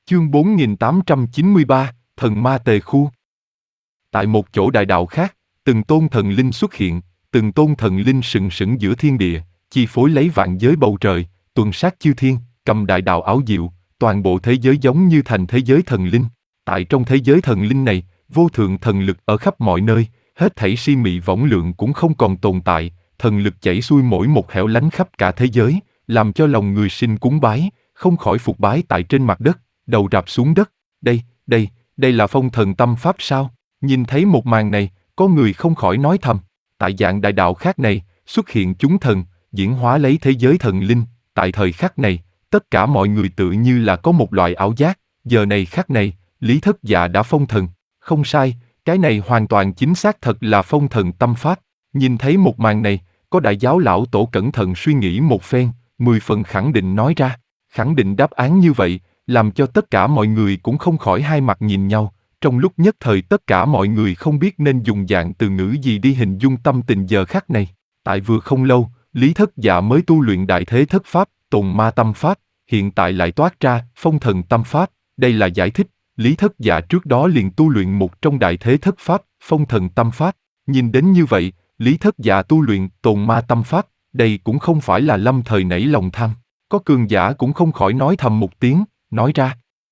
Chương 4893, Thần Ma Tề Khu. Tại một chỗ đại đạo khác, từng tôn thần linh xuất hiện, từng tôn thần linh sừng sững giữa thiên địa, chi phối lấy vạn giới bầu trời, tuần sát chư thiên, cầm đại đạo ảo diệu, toàn bộ thế giới giống như thành thế giới thần linh. Tại trong thế giới thần linh này, vô thượng thần lực ở khắp mọi nơi, hết thảy si mị võng lượng cũng không còn tồn tại, thần lực chảy xuôi mỗi một hẻo lánh khắp cả thế giới, làm cho lòng người sinh cúng bái, không khỏi phục bái tại trên mặt đất, đầu rạp xuống đất. Đây là phong thần tâm pháp sao? Nhìn thấy một màn này, có người không khỏi nói thầm. Tại dạng đại đạo khác này, xuất hiện chúng thần, diễn hóa lấy thế giới thần linh. Tại thời khắc này, tất cả mọi người tự như là có một loại ảo giác. Giờ này khắc này, Lý Thất Dạ đã phong thần. Không sai, cái này hoàn toàn chính xác thật là phong thần tâm pháp. Nhìn thấy một màn này, có đại giáo lão tổ cẩn thận suy nghĩ một phen, 10 phần khẳng định nói ra. Khẳng định đáp án như vậy, làm cho tất cả mọi người cũng không khỏi hai mặt nhìn nhau. Trong lúc nhất thời tất cả mọi người không biết nên dùng dạng từ ngữ gì đi hình dung tâm tình giờ khắc này. Tại vừa không lâu, Lý Thất Dạ mới tu luyện đại thế thất pháp, tồn ma tâm pháp, hiện tại lại toát ra phong thần tâm pháp. Đây là giải thích, Lý Thất Dạ trước đó liền tu luyện một trong đại thế thất pháp, phong thần tâm pháp. Nhìn đến như vậy, Lý Thất Dạ tu luyện tồn ma tâm pháp, đây cũng không phải là lâm thời nảy lòng tham. Có cường giả cũng không khỏi nói thầm một tiếng, nói ra.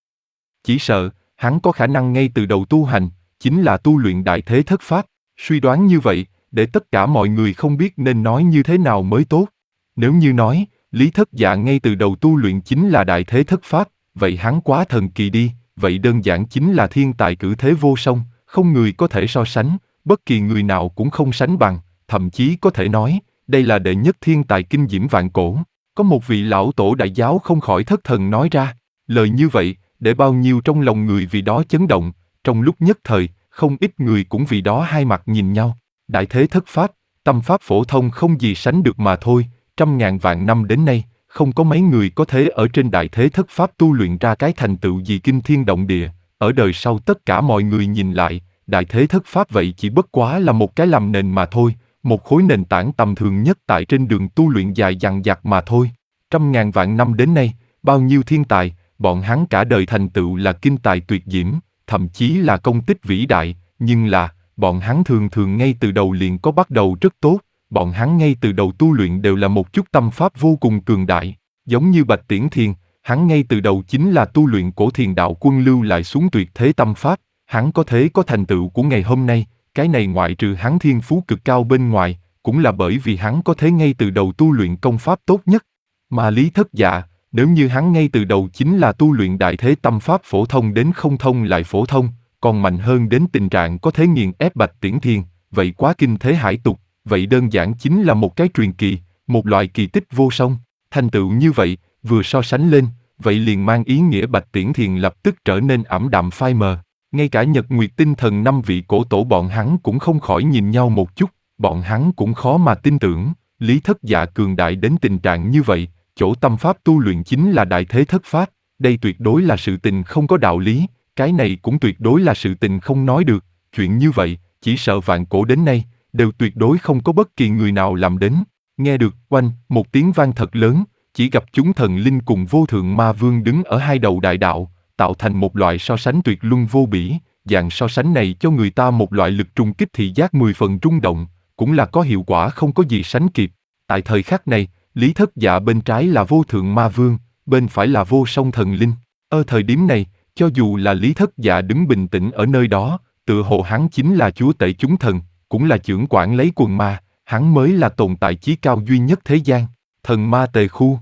Chỉ sợ, hắn có khả năng ngay từ đầu tu hành, chính là tu luyện đại thế thất pháp. Suy đoán như vậy, để tất cả mọi người không biết nên nói như thế nào mới tốt. Nếu như nói, Lý Thất Dạ ngay từ đầu tu luyện chính là đại thế thất pháp, vậy hắn quá thần kỳ đi, vậy đơn giản chính là thiên tài cử thế vô song, không người có thể so sánh, bất kỳ người nào cũng không sánh bằng, thậm chí có thể nói, đây là đệ nhất thiên tài kinh diễm vạn cổ. Có một vị lão tổ đại giáo không khỏi thất thần nói ra, lời như vậy, để bao nhiêu trong lòng người vì đó chấn động, trong lúc nhất thời, không ít người cũng vì đó hai mặt nhìn nhau. Đại thế thất pháp, tâm pháp phổ thông không gì sánh được mà thôi, trăm ngàn vạn năm đến nay, không có mấy người có thể ở trên đại thế thất pháp tu luyện ra cái thành tựu gì kinh thiên động địa. Ở đời sau tất cả mọi người nhìn lại, đại thế thất pháp vậy chỉ bất quá là một cái làm nền mà thôi, một khối nền tảng tầm thường nhất tại trên đường tu luyện dài dằng dặc mà thôi. Trăm ngàn vạn năm đến nay, bao nhiêu thiên tài, bọn hắn cả đời thành tựu là kinh tài tuyệt diễm, thậm chí là công tích vĩ đại, nhưng là, bọn hắn thường thường ngay từ đầu liền có bắt đầu rất tốt, bọn hắn ngay từ đầu tu luyện đều là một chút tâm pháp vô cùng cường đại, giống như Bạch Tiễn Thiền, hắn ngay từ đầu chính là tu luyện cổ thiền đạo quân lưu lại xuống tuyệt thế tâm pháp, hắn có thể có thành tựu của ngày hôm nay, cái này ngoại trừ hắn thiên phú cực cao bên ngoài, cũng là bởi vì hắn có thể ngay từ đầu tu luyện công pháp tốt nhất. Mà Lý Thất Dạ, nếu như hắn ngay từ đầu chính là tu luyện đại thế tâm pháp phổ thông đến không thông lại phổ thông, còn mạnh hơn đến tình trạng có thể nghiền ép Bạch Tiễn Thiền, vậy quá kinh thế hải tục, vậy đơn giản chính là một cái truyền kỳ, một loại kỳ tích vô song. Thành tựu như vậy, vừa so sánh lên, vậy liền mang ý nghĩa Bạch Tiễn Thiền lập tức trở nên ảm đạm phai mờ. Ngay cả Nhật Nguyệt Tinh Thần 5 vị cổ tổ bọn hắn cũng không khỏi nhìn nhau một chút, bọn hắn cũng khó mà tin tưởng, Lý Thất Dạ cường đại đến tình trạng như vậy, chỗ tâm pháp tu luyện chính là đại thế thất pháp, đây tuyệt đối là sự tình không có đạo lý, cái này cũng tuyệt đối là sự tình không nói được, chuyện như vậy, chỉ sợ vạn cổ đến nay, đều tuyệt đối không có bất kỳ người nào làm đến. Nghe được, oanh, một tiếng vang thật lớn, chỉ gặp chúng thần linh cùng vô thượng ma vương đứng ở hai đầu đại đạo, tạo thành một loại so sánh tuyệt luân vô bỉ, dạng so sánh này cho người ta một loại lực trùng kích thị giác 10 phần rung động, cũng là có hiệu quả không có gì sánh kịp. Tại thời khắc này, Lý Thất Dạ bên trái là vô thượng ma vương, bên phải là vô song thần linh. Ở thời điểm này, cho dù là Lý Thất Dạ đứng bình tĩnh ở nơi đó, tựa hồ hắn chính là chúa tể chúng thần, cũng là chưởng quản lấy quần ma, hắn mới là tồn tại chí cao duy nhất thế gian, thần ma tề khu.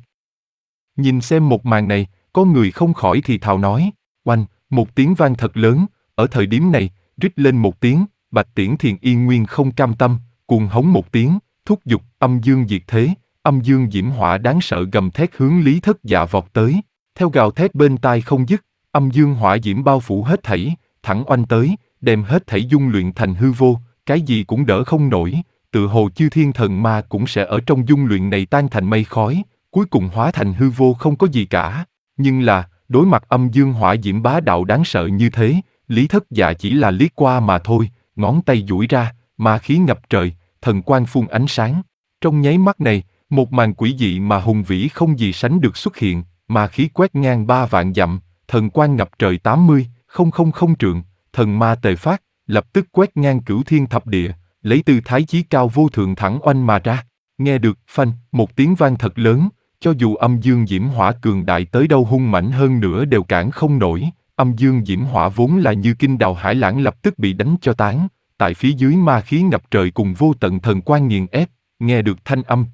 Nhìn xem một màn này, có người không khỏi thì thào nói, oanh, một tiếng vang thật lớn, ở thời điểm này, rít lên một tiếng, Bạch Tiễn Thiền yên nguyên không cam tâm, cuồng hống một tiếng, thúc giục âm dương diệt thế, âm dương diễm hỏa đáng sợ gầm thét hướng Lý Thất Dạ vọt tới, theo gào thét bên tai không dứt, âm dương hỏa diễm bao phủ hết thảy, thẳng oanh tới, đem hết thảy dung luyện thành hư vô, cái gì cũng đỡ không nổi, tự hồ chư thiên thần ma cũng sẽ ở trong dung luyện này tan thành mây khói, cuối cùng hóa thành hư vô không có gì cả. Nhưng là, đối mặt âm dương hỏa diễm bá đạo đáng sợ như thế, Lý Thất Dạ chỉ là liếc qua mà thôi, ngón tay duỗi ra, ma khí ngập trời, thần quang phun ánh sáng. Trong nháy mắt này, một màn quỷ dị mà hùng vĩ không gì sánh được xuất hiện, ma khí quét ngang 3 vạn dặm, thần quang ngập trời 80,000 trượng, thần ma tề phát, lập tức quét ngang cửu thiên thập địa, lấy tư thái chí cao vô thượng thẳng oanh mà ra. Nghe được phanh, một tiếng vang thật lớn, cho dù âm dương diễm hỏa cường đại tới đâu hung mãnh hơn nữa đều cản không nổi. Âm dương diễm hỏa vốn là như kinh đào hải lãng lập tức bị đánh cho tán, tại phía dưới ma khí ngập trời cùng vô tận thần quang nghiền ép, nghe được thanh âm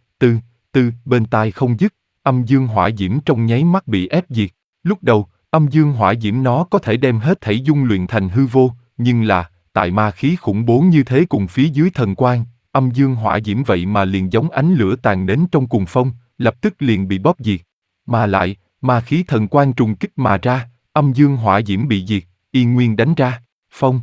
tư bên tai không dứt, âm dương hỏa diễm trong nháy mắt bị ép diệt. Lúc đầu, âm dương hỏa diễm nó có thể đem hết thảy dung luyện thành hư vô, nhưng là, tại ma khí khủng bố như thế cùng phía dưới thần quang, âm dương hỏa diễm vậy mà liền giống ánh lửa tàn nến trong cuồng phong, lập tức liền bị bóp diệt. Mà lại, ma khí thần quang trùng kích mà ra, âm dương hỏa diễm bị diệt, yên nguyên đánh ra, phong.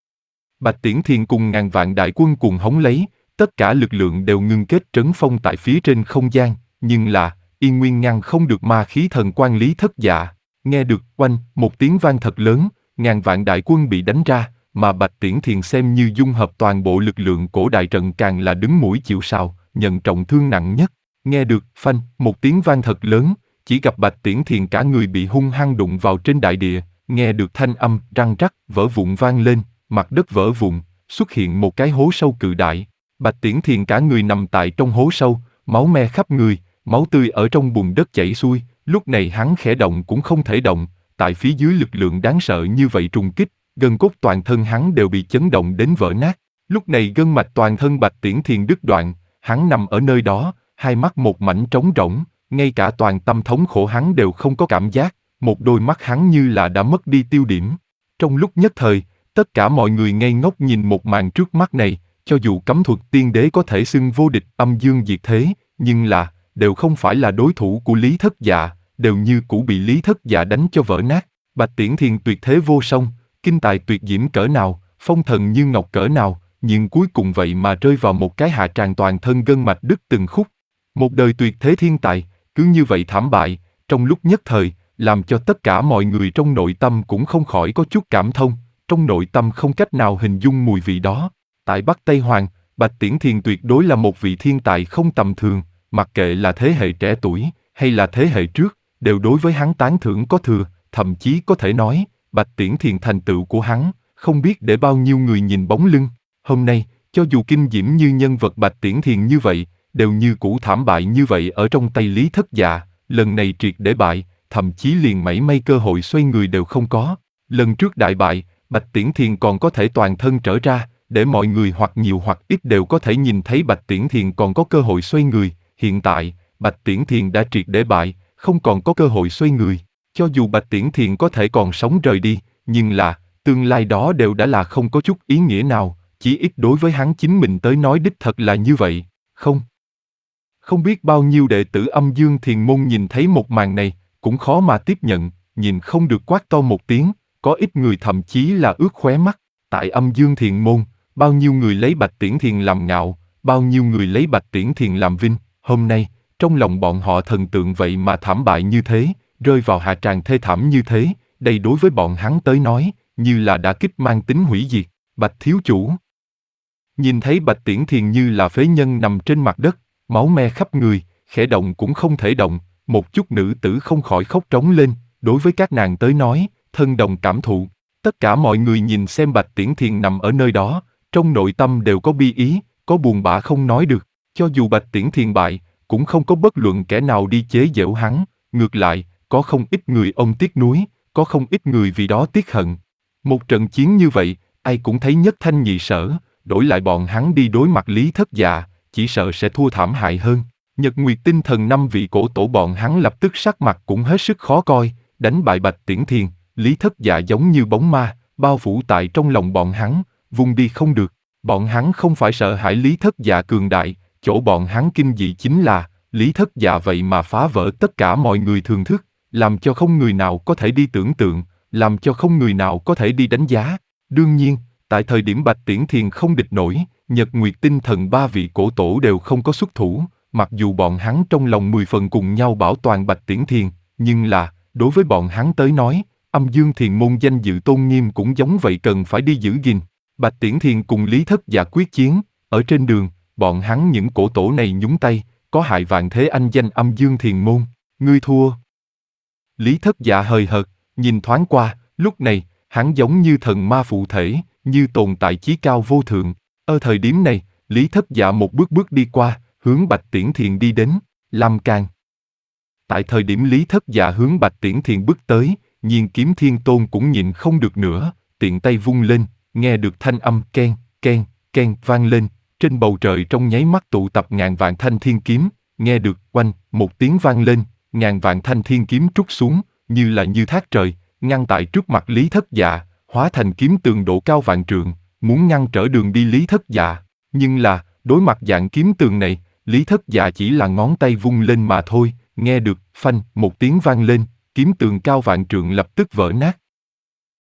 Bạch Tiễn Thiền cùng ngàn vạn đại quân cùng hống lấy, tất cả lực lượng đều ngưng kết trấn phong tại phía trên không gian, nhưng là, yên nguyên ngăn không được ma khí thần quang Lý Thất Dạ. Nghe được oanh, một tiếng vang thật lớn, ngàn vạn đại quân bị đánh ra, mà Bạch Tiễn Thiền xem như dung hợp toàn bộ lực lượng cổ đại trận càng là đứng mũi chịu sào, nhận trọng thương nặng nhất. Nghe được phanh, một tiếng vang thật lớn, chỉ gặp Bạch Tiễn Thiền cả người bị hung hăng đụng vào trên đại địa, nghe được thanh âm răng rắc vỡ vụn vang lên, mặt đất vỡ vụn, xuất hiện một cái hố sâu cự đại. Bạch Tiễn Thiền cả người nằm tại trong hố sâu, máu me khắp người, máu tươi ở trong bùn đất chảy xuôi, lúc này hắn khẽ động cũng không thể động, tại phía dưới lực lượng đáng sợ như vậy trùng kích, gân cốt toàn thân hắn đều bị chấn động đến vỡ nát. Lúc này gân mạch toàn thân Bạch Tiễn Thiền đứt đoạn, hắn nằm ở nơi đó, hai mắt một mảnh trống rỗng, ngay cả toàn tâm thống khổ hắn đều không có cảm giác, một đôi mắt hắn như là đã mất đi tiêu điểm. Trong lúc nhất thời, tất cả mọi người ngây ngốc nhìn một màn trước mắt này, cho dù cấm thuật tiên đế có thể xưng vô địch âm dương diệt thế, nhưng là, đều không phải là đối thủ của Lý Thất Dạ, đều như cũ bị Lý Thất Dạ đánh cho vỡ nát. Bạch Tiễn Thiền tuyệt thế vô song, kinh tài tuyệt diễm cỡ nào, phong thần như ngọc cỡ nào, nhưng cuối cùng vậy mà rơi vào một cái hạ tràng toàn thân gân mạch đứt từng khúc. Một đời tuyệt thế thiên tài, cứ như vậy thảm bại, trong lúc nhất thời, làm cho tất cả mọi người trong nội tâm cũng không khỏi có chút cảm thông, trong nội tâm không cách nào hình dung mùi vị đó. Tại Bắc Tây Hoàng, Bạch Tiễn Thiền tuyệt đối là một vị thiên tài không tầm thường, mặc kệ là thế hệ trẻ tuổi, hay là thế hệ trước, đều đối với hắn tán thưởng có thừa, thậm chí có thể nói, Bạch Tiễn Thiền thành tựu của hắn, không biết để bao nhiêu người nhìn bóng lưng. Hôm nay, cho dù kinh diễm như nhân vật Bạch Tiễn Thiền như vậy, đều như cũ thảm bại như vậy ở trong tay Lý Thất Dạ, lần này triệt để bại, thậm chí liền mảy may cơ hội xoay người đều không có. Lần trước đại bại, Bạch Tiễn Thiền còn có thể toàn thân trở ra, để mọi người hoặc nhiều hoặc ít đều có thể nhìn thấy Bạch Tiễn Thiền còn có cơ hội xoay người. Hiện tại, Bạch Tiễn Thiền đã triệt để bại, không còn có cơ hội xoay người. Cho dù Bạch Tiễn Thiền có thể còn sống rời đi, nhưng là, tương lai đó đều đã là không có chút ý nghĩa nào, chỉ ít đối với hắn chính mình tới nói đích thật là như vậy, Không biết bao nhiêu đệ tử âm dương thiền môn nhìn thấy một màn này, cũng khó mà tiếp nhận, nhìn không được quát to một tiếng, có ít người thậm chí là ướt khóe mắt. Tại âm dương thiền môn, bao nhiêu người lấy Bạch Tiễn Thiền làm ngạo, bao nhiêu người lấy Bạch Tiễn Thiền làm vinh, hôm nay, trong lòng bọn họ thần tượng vậy mà thảm bại như thế, rơi vào hạ tràng thê thảm như thế, đây đối với bọn hắn tới nói, như là đã kích mang tính hủy diệt. Bạch thiếu chủ nhìn thấy Bạch Tiễn Thiền như là phế nhân nằm trên mặt đất, máu me khắp người, khẽ động cũng không thể động, một chút nữ tử không khỏi khóc trống lên, đối với các nàng tới nói, thân đồng cảm thụ. Tất cả mọi người nhìn xem Bạch Tiễn Thiền nằm ở nơi đó, trong nội tâm đều có bi ý, có buồn bã không nói được, cho dù Bạch Tiễn Thiền bại, cũng không có bất luận kẻ nào đi chế giễu hắn, ngược lại, có không ít người ông tiếc nuối, có không ít người vì đó tiếc hận. Một trận chiến như vậy, ai cũng thấy nhất thanh nhị sở, đổi lại bọn hắn đi đối mặt Lý Thất Dạ, chỉ sợ sẽ thua thảm hại hơn. Nhật Nguyệt Tinh Thần 5 vị cổ tổ bọn hắn lập tức sắc mặt cũng hết sức khó coi, đánh bại Bạch Tiễn Thiền, Lý Thất Dạ giống như bóng ma, bao phủ tại trong lòng bọn hắn, vùng đi không được. Bọn hắn không phải sợ hãi Lý Thất Dạ cường đại, chỗ bọn hắn kinh dị chính là, Lý Thất Dạ vậy mà phá vỡ tất cả mọi người thường thức, làm cho không người nào có thể đi tưởng tượng, làm cho không người nào có thể đi đánh giá. Đương nhiên, tại thời điểm Bạch Tiễn Thiền không địch nổi, Nhật Nguyệt Tinh Thần 3 vị cổ tổ đều không có xuất thủ, mặc dù bọn hắn trong lòng 10 phần cùng nhau bảo toàn Bạch Tiễn Thiền, nhưng là, đối với bọn hắn tới nói, âm dương thiền môn danh dự tôn nghiêm cũng giống vậy cần phải đi giữ gìn. Bạch Tiễn Thiền cùng Lý Thất Dạ quyết chiến, ở trên đường, bọn hắn những cổ tổ này nhúng tay, có hại vạn thế anh danh âm dương thiền môn, ngươi thua. Lý Thất Dạ hời hợt, Nhìn thoáng qua, lúc này, hắn giống như thần ma phụ thể, như tồn tại chí cao vô thượng. Ở thời điểm này, Lý Thất Dạ một bước bước đi qua, hướng Bạch Tiễn Thiền đi đến, Lam Can. Tại thời điểm Lý Thất Dạ hướng Bạch Tiễn Thiền bước tới, Nhiên Kiếm Thiên Tôn cũng nhịn không được nữa, tiện tay vung lên, nghe được thanh âm ken, ken, ken vang lên, trên bầu trời trong nháy mắt tụ tập ngàn vạn thanh thiên kiếm, nghe được oanh, một tiếng vang lên, ngàn vạn thanh thiên kiếm trút xuống, như thác trời, ngăn tại trước mặt Lý Thất Dạ, hóa thành kiếm tường độ cao vạn trượng, muốn ngăn trở đường đi Lý Thất Dạ. Nhưng là, đối mặt dạng kiếm tường này, Lý Thất Dạ chỉ là ngón tay vung lên mà thôi, nghe được phanh một tiếng vang lên, kiếm tường cao vạn trượng lập tức vỡ nát,